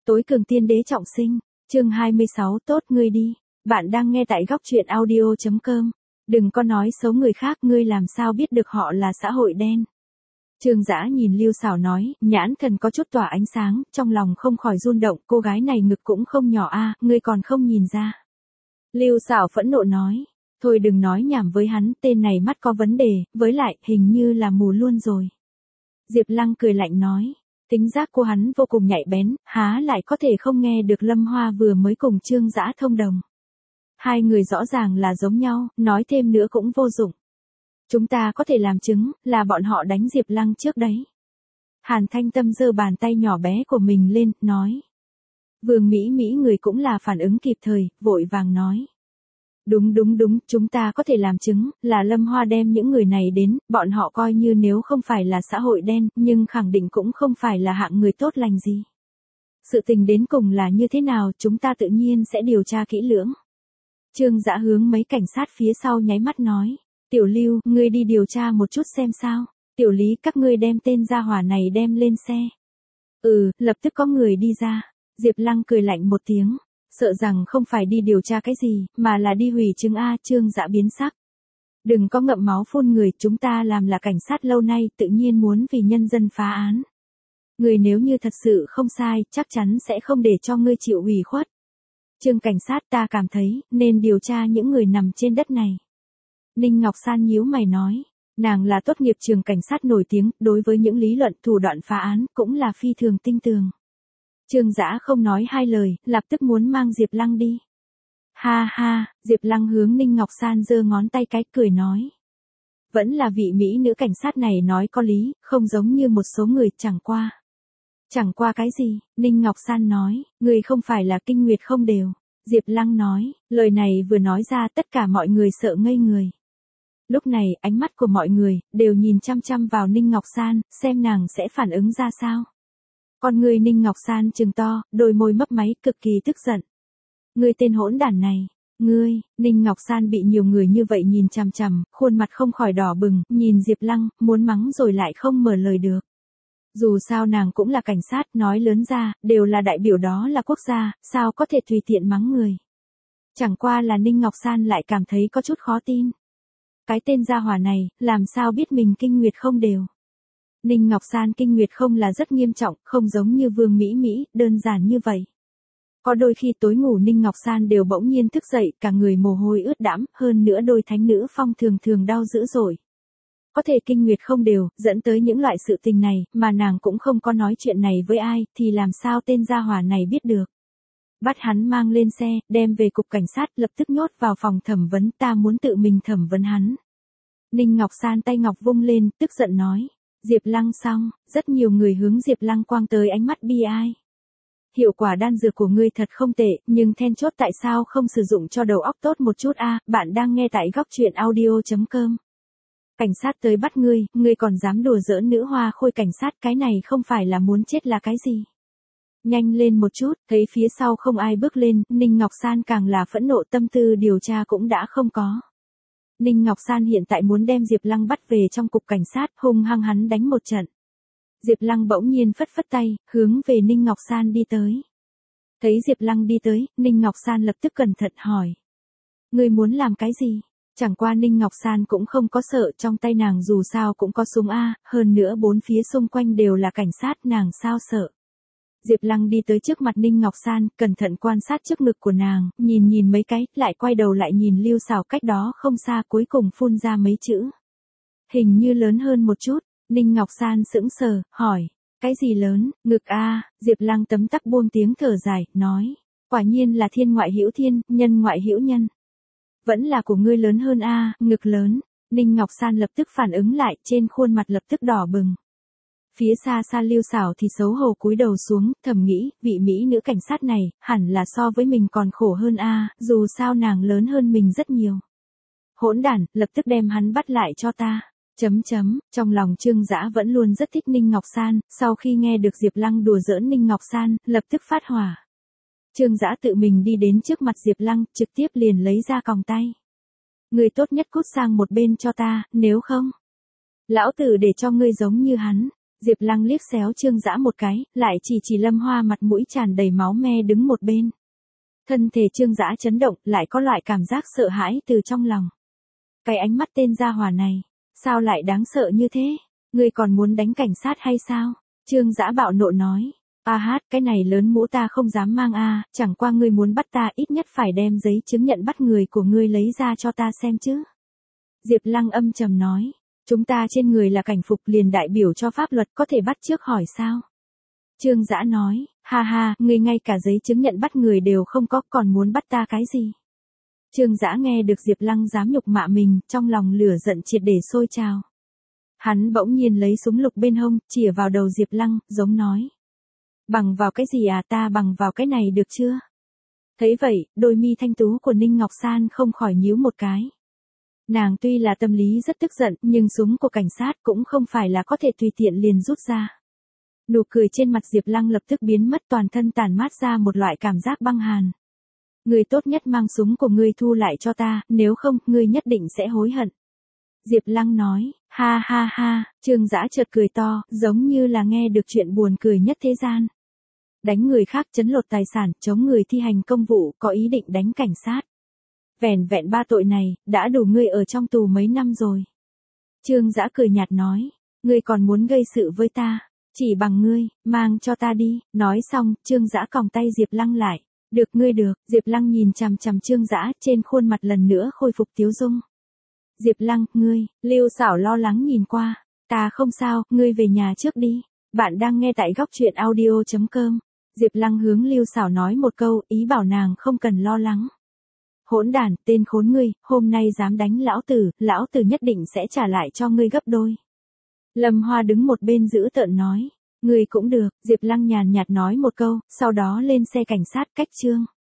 Tối cường tiên đế trọng sinh, chương 26 tốt ngươi đi. Bạn đang nghe tại góc truyện audio.com. Đừng có nói xấu người khác, ngươi làm sao biết được họ là xã hội đen. Trương Dã nhìn Lưu Sảo nói, nhãn thần có chút tỏa ánh sáng, trong lòng không khỏi run động, cô gái này ngực cũng không nhỏ a, ngươi còn không nhìn ra. Lưu Sảo phẫn nộ nói, thôi đừng nói nhảm với hắn, tên này mắt có vấn đề, với lại, hình như là mù luôn rồi. Diệp Lăng cười lạnh nói. Tính giác của hắn vô cùng nhạy bén, há lại có thể không nghe được Lâm Hoa vừa mới cùng Trương Dã thông đồng. Hai người rõ ràng là giống nhau, nói thêm nữa cũng vô dụng. Chúng ta có thể làm chứng, là bọn họ đánh Diệp Lăng trước đấy. Hàn Thanh Tâm giơ bàn tay nhỏ bé của mình lên, nói. Vương Mỹ Mỹ người cũng là phản ứng kịp thời, vội vàng nói. Đúng, chúng ta có thể làm chứng, là Lâm Hoa đem những người này đến, bọn họ coi như nếu không phải là xã hội đen, nhưng khẳng định cũng không phải là hạng người tốt lành gì. Sự tình đến cùng là như thế nào, chúng ta tự nhiên sẽ điều tra kỹ lưỡng. Trương Dã hướng mấy cảnh sát phía sau nháy mắt nói, Tiểu Lưu, ngươi đi điều tra một chút xem sao, Tiểu Lý các ngươi đem tên gia hỏa này đem lên xe. Lập tức có người đi ra, Diệp Lăng cười lạnh một tiếng. Sợ rằng không phải đi điều tra cái gì, mà là đi hủy chứng a. Trương Dã biến sắc. Đừng có ngậm máu phun người, chúng ta làm là cảnh sát lâu nay, tự nhiên muốn vì nhân dân phá án. Người nếu như thật sự không sai, chắc chắn sẽ không để cho ngươi chịu ủy khuất. Trương cảnh sát, ta cảm thấy, nên điều tra những người nằm trên đất này. Ninh Ngọc San nhíu mày nói, nàng là tốt nghiệp trường cảnh sát nổi tiếng, đối với những lý luận thủ đoạn phá án, cũng là phi thường tinh tường. Trương Dã không nói hai lời, lập tức muốn mang Diệp Lăng đi. Ha ha, Diệp Lăng hướng Ninh Ngọc San giơ ngón tay cái, cười nói. Vẫn là vị mỹ nữ cảnh sát này nói có lý, không giống như một số người, chẳng qua. Chẳng qua cái gì, Ninh Ngọc San nói, người không phải là kinh nguyệt không đều. Diệp Lăng nói, lời này vừa nói ra tất cả mọi người sợ ngây người. Lúc này, ánh mắt của mọi người, đều nhìn chăm chăm vào Ninh Ngọc San, xem nàng sẽ phản ứng ra sao. Con người Ninh Ngọc San trừng to, đôi môi mấp máy, cực kỳ tức giận. Ngươi tên hỗn đản này, ngươi, Ninh Ngọc San bị nhiều người như vậy nhìn chằm chằm, khuôn mặt không khỏi đỏ bừng, nhìn Diệp Lăng, muốn mắng rồi lại không mở lời được. Dù sao nàng cũng là cảnh sát, nói lớn ra, đều là đại biểu đó là quốc gia, sao có thể tùy tiện mắng người. Chẳng qua là Ninh Ngọc San lại cảm thấy có chút khó tin. Cái tên gia hỏa này, làm sao biết mình kinh nguyệt không đều. Ninh Ngọc San kinh nguyệt không là rất nghiêm trọng, không giống như Vương Mỹ Mỹ, đơn giản như vậy. Có đôi khi tối ngủ Ninh Ngọc San đều bỗng nhiên thức dậy, cả người mồ hôi ướt đẫm, hơn nữa đôi thánh nữ phong thường đau dữ dội. Có thể kinh nguyệt không đều, dẫn tới những loại sự tình này, mà nàng cũng không có nói chuyện này với ai, thì làm sao tên gia hỏa này biết được. Bắt hắn mang lên xe, đem về cục cảnh sát, lập tức nhốt vào phòng thẩm vấn, ta muốn tự mình thẩm vấn hắn. Ninh Ngọc San tay ngọc vung lên, tức giận nói. Diệp Lăng xong, rất nhiều người hướng Diệp Lăng quang tới ánh mắt bi ai. Hiệu quả đan dược của ngươi thật không tệ, nhưng then chốt tại sao không sử dụng cho đầu óc tốt một chút a? Bạn đang nghe tại góc truyện audio.com. Cảnh sát tới bắt ngươi còn dám đùa giỡn nữ hoa khôi cảnh sát, cái này không phải là muốn chết là cái gì? Nhanh lên một chút, thấy phía sau không ai bước lên, Ninh Ngọc San càng là phẫn nộ, tâm tư điều tra cũng đã không có. Ninh Ngọc San hiện tại muốn đem Diệp Lăng bắt về trong cục cảnh sát, hung hăng hắn đánh một trận. Diệp Lăng bỗng nhiên phất phất tay, hướng về Ninh Ngọc San đi tới. Thấy Diệp Lăng đi tới, Ninh Ngọc San lập tức cẩn thận hỏi. Ngươi muốn làm cái gì? Chẳng qua Ninh Ngọc San cũng không có sợ, trong tay nàng dù sao cũng có súng a, hơn nữa bốn phía xung quanh đều là cảnh sát, nàng sao sợ. Diệp Lăng đi tới trước mặt Ninh Ngọc San, cẩn thận quan sát trước ngực của nàng, nhìn mấy cái, lại quay đầu lại nhìn Lưu Sảo cách đó không xa, cuối cùng phun ra mấy chữ. Hình như lớn hơn một chút, Ninh Ngọc San sững sờ, hỏi, cái gì lớn, ngực a? Diệp Lăng tấm tắc buông tiếng thở dài, nói, quả nhiên là thiên ngoại hữu thiên, nhân ngoại hữu nhân. Vẫn là của ngươi lớn hơn a, ngực lớn. Ninh Ngọc San lập tức phản ứng lại, trên khuôn mặt lập tức đỏ bừng. Phía xa xa Lưu Sảo thì xấu hổ cúi đầu xuống, thầm nghĩ, vị mỹ nữ cảnh sát này, hẳn là so với mình còn khổ hơn a, dù sao nàng lớn hơn mình rất nhiều. Hỗn đản, lập tức đem hắn bắt lại cho ta. Trong lòng Trương Dã vẫn luôn rất thích Ninh Ngọc San, sau khi nghe được Diệp Lăng đùa giỡn Ninh Ngọc San, lập tức phát hỏa. Trương Dã tự mình đi đến trước mặt Diệp Lăng, trực tiếp liền lấy ra còng tay. Người tốt nhất cút sang một bên cho ta, nếu không, lão tử để cho ngươi giống như hắn. Diệp Lăng liếc xéo Trương Dã một cái, lại chỉ Lâm Hoa mặt mũi tràn đầy máu me đứng một bên. Thân thể Trương Dã chấn động, lại có loại cảm giác sợ hãi từ trong lòng. Cái ánh mắt tên gia hỏa này, sao lại đáng sợ như thế? Ngươi còn muốn đánh cảnh sát hay sao? Trương Dã bạo nộ nói. Cái này lớn mũ ta không dám mang chẳng qua ngươi muốn bắt ta ít nhất phải đem giấy chứng nhận bắt người của ngươi lấy ra cho ta xem chứ. Diệp Lăng âm trầm nói. Chúng ta trên người là cảnh phục liền đại biểu cho pháp luật có thể bắt trước hỏi sao? Trương Dã nói, ha, ngươi ngay cả giấy chứng nhận bắt người đều không có còn muốn bắt ta cái gì? Trương Dã nghe được Diệp Lăng dám nhục mạ mình, trong lòng lửa giận triệt để sôi trào. Hắn bỗng nhiên lấy súng lục bên hông, chĩa vào đầu Diệp Lăng, giống nói. Bằng vào cái gì ta bằng vào cái này được chưa? Thấy vậy, đôi mi thanh tú của Ninh Ngọc San không khỏi nhíu một cái. Nàng tuy là tâm lý rất tức giận, nhưng súng của cảnh sát cũng không phải là có thể tùy tiện liền rút ra. Nụ cười trên mặt Diệp Lăng lập tức biến mất, toàn thân tản mát ra một loại cảm giác băng hàn. Ngươi tốt nhất mang súng của ngươi thu lại cho ta, nếu không, ngươi nhất định sẽ hối hận. Diệp Lăng nói, ha, Trương Dã chợt cười to, giống như là nghe được chuyện buồn cười nhất thế gian. Đánh người khác, trấn lột tài sản, chống người thi hành công vụ, có ý định đánh cảnh sát. Vẻn vẹn 3 tội này, đã đủ ngươi ở trong tù mấy năm rồi. Trương Dã cười nhạt nói, ngươi còn muốn gây sự với ta, chỉ bằng ngươi, mang cho ta đi. Nói xong, Trương Dã còng tay Diệp Lăng lại. Được ngươi được, Diệp Lăng nhìn chằm chằm Trương Dã, trên khuôn mặt lần nữa khôi phục tiếu dung. Diệp Lăng, ngươi, Lưu Xảo lo lắng nhìn qua. Ta không sao, ngươi về nhà trước đi. Bạn đang nghe tại góc truyện audio.com. Diệp Lăng hướng Lưu Xảo nói một câu, ý bảo nàng không cần lo lắng. Hỗn đản, tên khốn ngươi, hôm nay dám đánh lão tử nhất định sẽ trả lại cho ngươi gấp đôi. Lâm Hoa đứng một bên giữ tợn nói. Ngươi cũng được, Diệp Lăng nhàn nhạt nói một câu, sau đó lên xe cảnh sát cách Trương